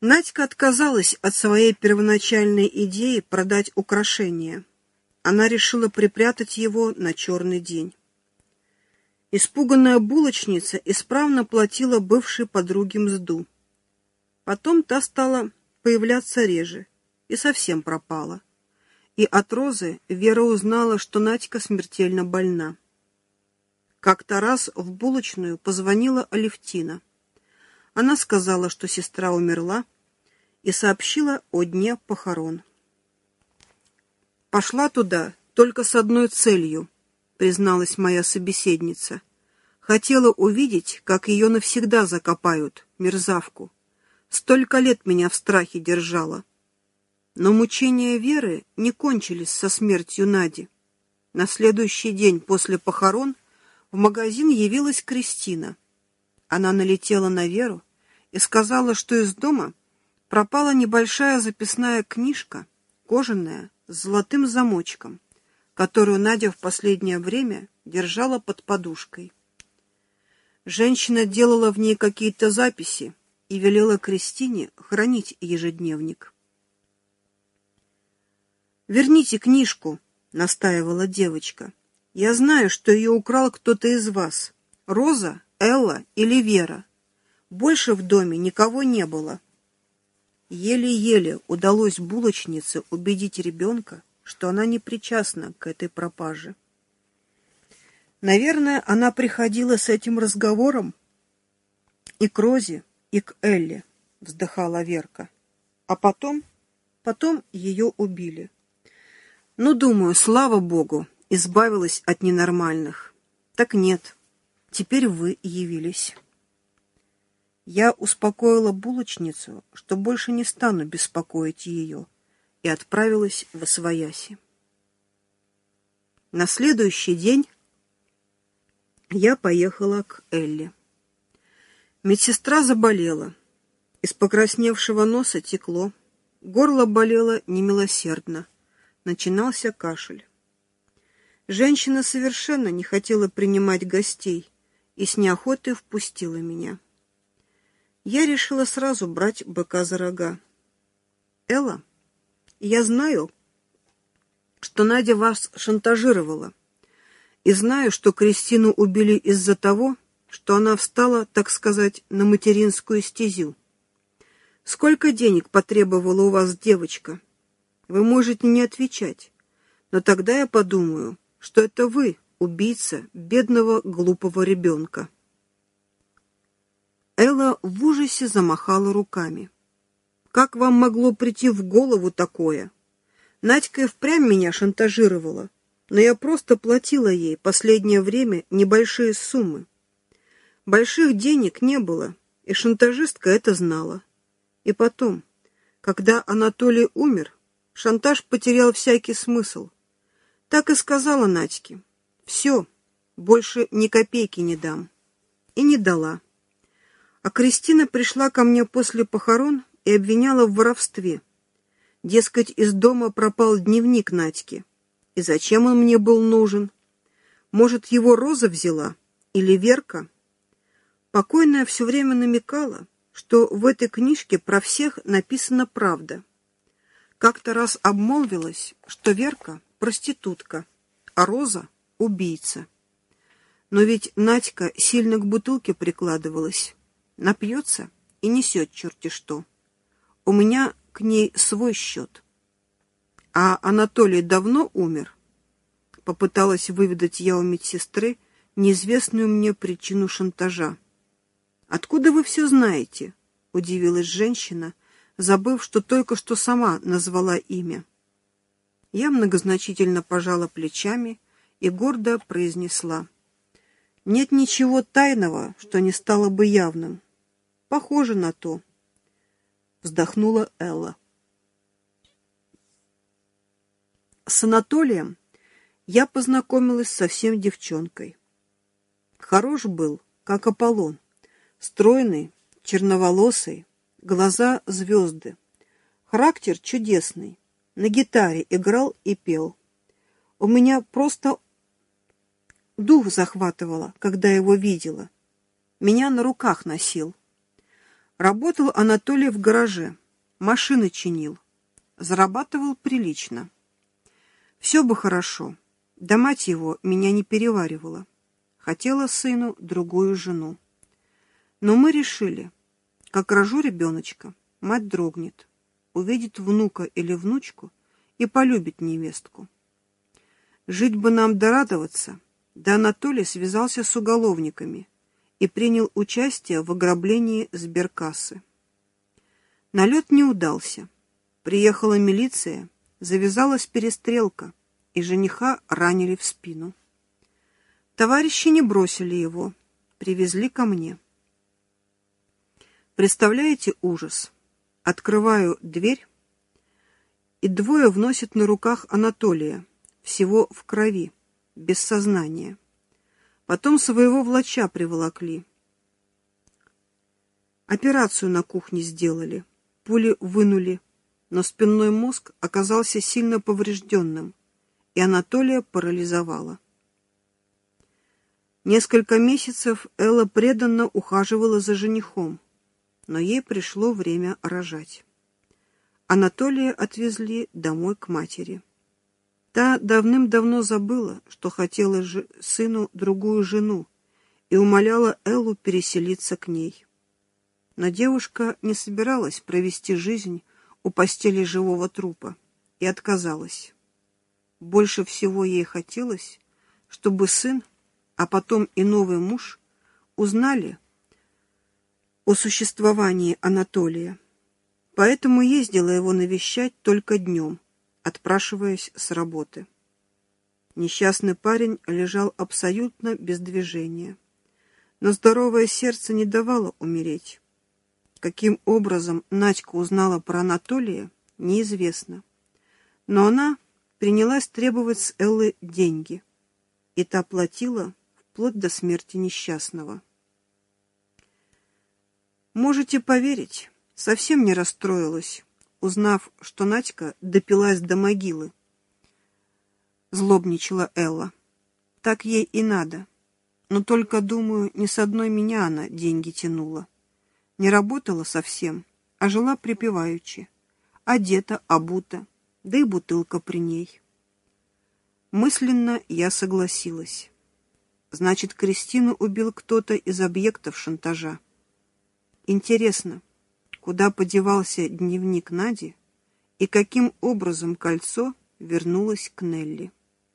Надька отказалась от своей первоначальной идеи продать украшение. Она решила припрятать его на черный день. Испуганная булочница исправно платила бывшей подруге мзду. Потом та стала появляться реже и совсем пропала. И от Розы Вера узнала, что Надька смертельно больна. Как-то раз в булочную позвонила Алевтина. Она сказала, что сестра умерла, и сообщила о дне похорон. «Пошла туда только с одной целью», — призналась моя собеседница. «Хотела увидеть, как ее навсегда закопают, мерзавку. Столько лет меня в страхе держала». Но мучения Веры не кончились со смертью Нади. На следующий день после похорон в магазин явилась Кристина. Она налетела на Веру и сказала, что из дома пропала небольшая записная книжка, кожаная, с золотым замочком, которую Надя в последнее время держала под подушкой. Женщина делала в ней какие-то записи и велела Кристине хранить ежедневник. «Верните книжку», — настаивала девочка. «Я знаю, что ее украл кто-то из вас. Роза, Элла или Вера. Больше в доме никого не было». Еле-еле удалось булочнице убедить ребенка, что она не причастна к этой пропаже. Наверное, она приходила с этим разговором и к Розе, и к Элле, вздыхала Верка. А потом ее убили. Ну, думаю, слава Богу, избавилась от ненормальных. Так нет, теперь вы явились. Я успокоила булочницу, что больше не стану беспокоить ее, и отправилась восвояси. На следующий день я поехала к Элле. Медсестра заболела. Из покрасневшего носа текло, горло болело немилосердно, начинался кашель. Женщина совершенно не хотела принимать гостей и с неохотой впустила меня. Я решила сразу брать быка за рога. «Элла, я знаю, что Надя вас шантажировала, и знаю, что Кристину убили из-за того, что она встала, так сказать, на материнскую стезю. Сколько денег потребовала у вас девочка? Вы можете не отвечать, но тогда я подумаю, что это вы, убийца бедного глупого ребенка». Элла в ужасе замахала руками. «Как вам могло прийти в голову такое? Надька и впрямь меня шантажировала, но я просто платила ей последнее время небольшие суммы. Больших денег не было, и шантажистка это знала. И потом, когда Анатолий умер, шантаж потерял всякий смысл. Так и сказала Надьке: все, больше ни копейки не дам. И не дала. А Кристина пришла ко мне после похорон и обвиняла в воровстве. Дескать, из дома пропал дневник Надьки. И зачем он мне был нужен? Может, его Роза взяла? Или Верка? Покойная все время намекала, что в этой книжке про всех написана правда. Как-то раз обмолвилась, что Верка – проститутка, а Роза – убийца. Но ведь Надька сильно к бутылке прикладывалась. Напьется и несет черти что. У меня к ней свой счет. А Анатолий давно умер? Попыталась выведать я у медсестры неизвестную мне причину шантажа. «Откуда вы все знаете?» — удивилась женщина, забыв, что только что сама назвала имя. Я многозначительно пожала плечами и гордо произнесла: «Нет ничего тайного, что не стало бы явным». «Похоже на то», — вздохнула Элла. С Анатолием я познакомилась совсем девчонкой. Хорош был, как Аполлон, стройный, черноволосый, глаза звезды. Характер чудесный, на гитаре играл и пел. У меня просто дух захватывало, когда его видела. Меня на руках носил. Работал Анатолий в гараже, машины чинил, зарабатывал прилично. Все бы хорошо, да мать его меня не переваривала. Хотела сыну другую жену. Но мы решили, как рожу ребеночка, мать дрогнет, увидит внука или внучку и полюбит невестку. Жить бы нам дорадоваться, да Анатолий связался с уголовниками и принял участие в ограблении сберкассы. Налет не удался. Приехала милиция, завязалась перестрелка, и жениха ранили в спину. Товарищи не бросили его, привезли ко мне. Представляете ужас? Открываю дверь, и двое вносят на руках Анатолия, всего в крови, без сознания. Потом своего влача приволокли. Операцию на кухне сделали, пули вынули, но спинной мозг оказался сильно поврежденным, и Анатолия парализовало. Несколько месяцев Элла преданно ухаживала за женихом, но ей пришло время рожать. Анатолия отвезли домой к матери. Та давным-давно забыла, что хотела сыну другую жену, и умоляла Эллу переселиться к ней. Но девушка не собиралась провести жизнь у постели живого трупа и отказалась. Больше всего ей хотелось, чтобы сын, а потом и новый муж, узнали о существовании Анатолия. Поэтому ездила его навещать только днем, отпрашиваясь с работы. Несчастный парень лежал абсолютно без движения, но здоровое сердце не давало умереть. Каким образом Надька узнала про Анатолия, неизвестно. Но она принялась требовать с Эллы деньги, и та платила вплоть до смерти несчастного. Можете поверить, совсем не расстроилась, узнав, что Надька допилась до могилы. Злобничала Элла. Так ей и надо. Но только, думаю, не с одной меня она деньги тянула. Не работала совсем, а жила припеваючи. Одета, обута, да и бутылка при ней. Мысленно я согласилась. Значит, Кристину убил кто-то из объектов шантажа. Интересно, куда подевался дневник Нади и каким образом кольцо вернулось к Нелли.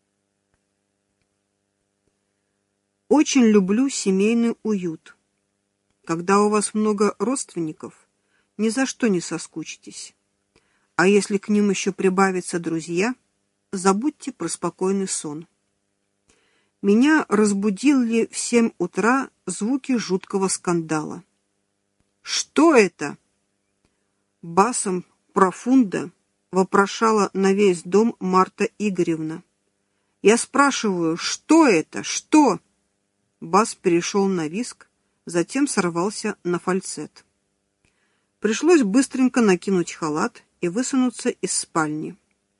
Очень люблю семейный уют. Когда у вас много родственников, ни за что не соскучитесь. А если к ним еще прибавятся друзья, забудьте про спокойный сон. Меня разбудили в 7 утра звуки жуткого скандала. «Что это?» Басом профунда вопрошала на весь дом Марта Игоревна. «Я спрашиваю, что это? Что?» Бас перешел на визг, затем сорвался на фальцет. Пришлось быстренько накинуть халат и высунуться из спальни.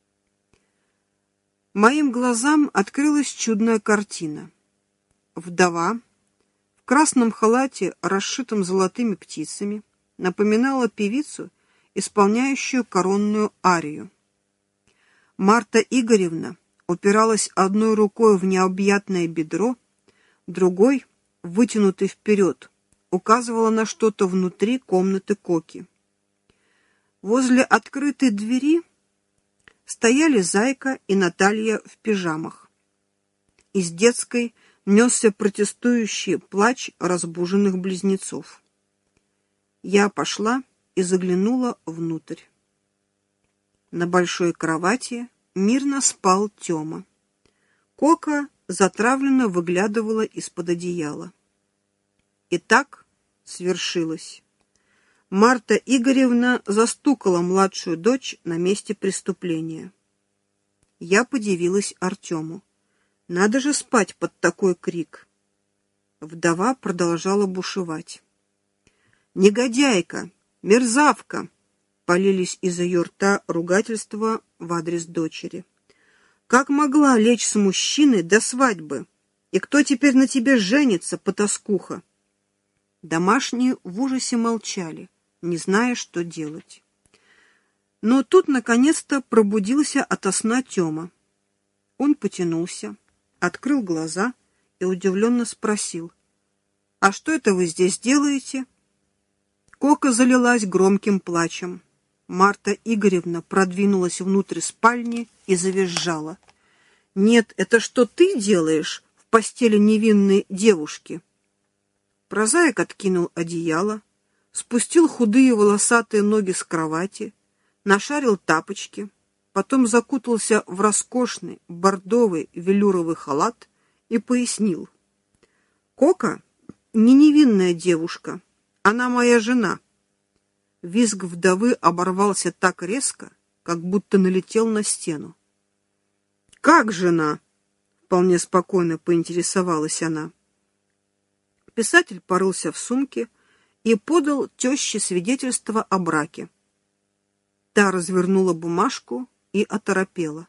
Моим глазам открылась чудная картина. Вдова в красном халате, расшитом золотыми птицами, напоминала певицу, исполняющую коронную арию. Марта Игоревна упиралась одной рукой в необъятное бедро, другой, вытянутый вперед, указывала на что-то внутри комнаты Коки. Возле открытой двери стояли Зайка и Наталья в пижамах. Из детской несся протестующий плач разбуженных близнецов. Я пошла и заглянула внутрь. На большой кровати мирно спал Тёма. Кока затравленно выглядывала из-под одеяла. И так свершилось. Марта Игоревна застукала младшую дочь на месте преступления. Я подивилась Артему. Надо же спать под такой крик. Вдова продолжала бушевать. «Негодяйка! Мерзавка!» Полились из ее рта ругательства в адрес дочери. «Как могла лечь с мужчиной до свадьбы? И кто теперь на тебе женится, потаскуха?» Домашние в ужасе молчали, не зная, что делать. Но тут наконец-то пробудился ото сна Тёма. Он потянулся, открыл глаза и удивленно спросил: «А что это вы здесь делаете?» Кока залилась громким плачем. Марта Игоревна продвинулась внутрь спальни и завизжала: «Нет, это что ты делаешь в постели невинной девушки?» Прозаик откинул одеяло, спустил худые волосатые ноги с кровати, нашарил тапочки, потом закутался в роскошный бордовый велюровый халат и пояснил: «Кока не невинная девушка, она моя жена». Визг вдовы оборвался так резко, как будто налетел на стену. «Как жена?» — вполне спокойно поинтересовалась она. Писатель порылся в сумке и подал тёще свидетельство о браке. Та развернула бумажку и оторопела.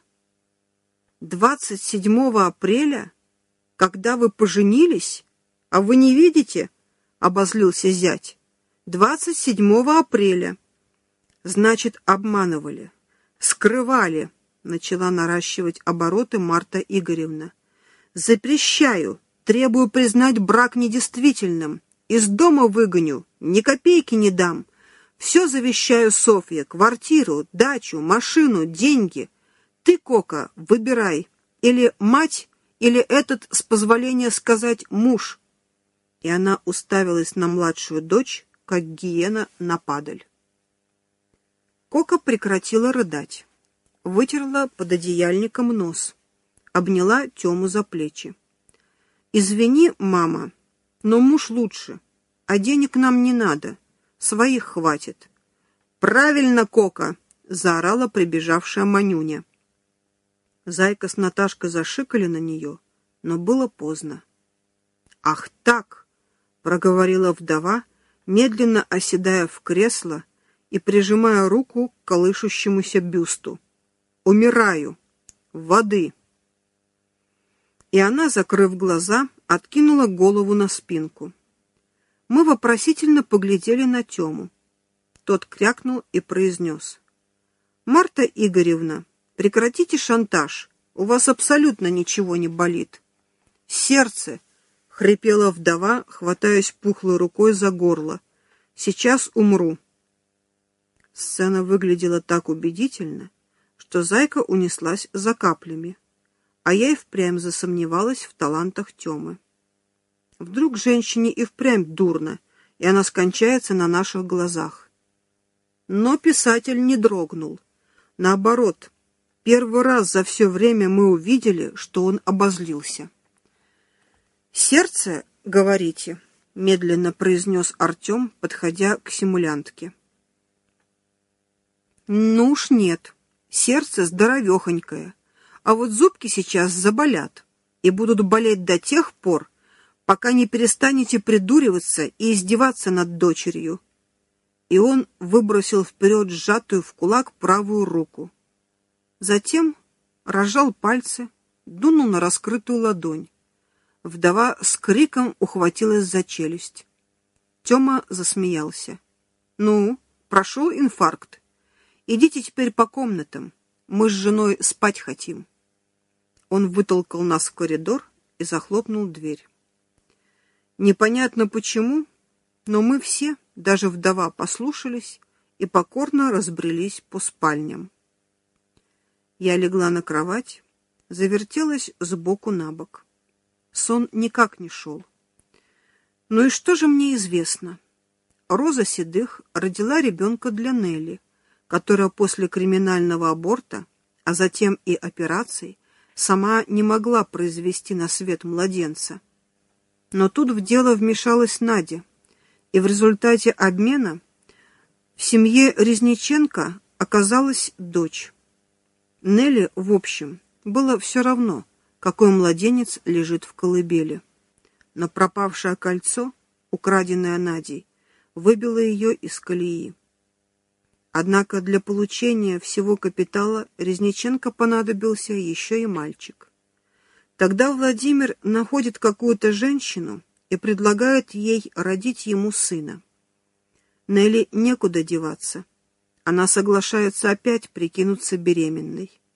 27 апреля, когда вы поженились, а вы не видите?» — обозлился зять. 27 апреля. Значит, обманывали, скрывали, начала наращивать обороты Марта Игоревна. Запрещаю, требую признать брак недействительным. Из дома выгоню, ни копейки не дам. Все завещаю Софье: квартиру, дачу, машину, деньги. Ты, Кока, выбирай. Или мать, или этот, с позволения сказать, муж. И она уставилась на младшую дочь, как гиена на падаль. Кока прекратила рыдать, вытерла под одеяльником нос, обняла Тему за плечи. «Извини, мама, но муж лучше, а денег нам не надо, своих хватит». «Правильно, Кока!» — заорала прибежавшая Манюня. Зайка с Наташкой зашикали на нее, но было поздно. «Ах так!» — проговорила вдова, медленно оседая в кресло и прижимая руку к колышущемуся бюсту. «Умираю! Воды!» И она, закрыв глаза, откинула голову на спинку. Мы вопросительно поглядели на Тему. Тот крякнул и произнес: «Марта Игоревна, прекратите шантаж, у вас абсолютно ничего не болит». «Сердце!» — хрипела вдова, хватаясь пухлой рукой за горло. «Сейчас умру». Сцена выглядела так убедительно, что Зайка унеслась за каплями, а я и впрямь засомневалась в талантах Темы. Вдруг женщине и впрямь дурно, и она скончается на наших глазах. Но писатель не дрогнул. Наоборот, первый раз за все время мы увидели, что он обозлился. «Сердце, говорите?» — медленно произнес Артем, подходя к симулянтке. «Ну уж нет, сердце здоровехонькое, а вот зубки сейчас заболят и будут болеть до тех пор, пока не перестанете придуриваться и издеваться над дочерью». И он выбросил вперед сжатую в кулак правую руку. Затем разжал пальцы, дунул на раскрытую ладонь. Вдова с криком ухватилась за челюсть. Тёма засмеялся. «Ну, прошел инфаркт. Идите теперь по комнатам. Мы с женой спать хотим». Он вытолкал нас в коридор и захлопнул дверь. Непонятно почему, но мы все, даже вдова, послушались и покорно разбрелись по спальням. Я легла на кровать, завертелась сбоку на бок. Сон никак не шел. Ну и что же мне известно? Роза Седых родила ребенка для Нелли, которая после криминального аборта, а затем и операций, сама не могла произвести на свет младенца. Но тут в дело вмешалась Надя, и в результате обмена в семье Резниченко оказалась дочь. Нелли, в общем, было все равно, какой младенец лежит в колыбели. Но пропавшее кольцо, украденное Надей, выбило ее из колеи. Однако для получения всего капитала Резниченко понадобился еще и мальчик. Тогда Владимир находит какую-то женщину и предлагает ей родить ему сына. Нелли некуда деваться. Она соглашается опять прикинуться беременной.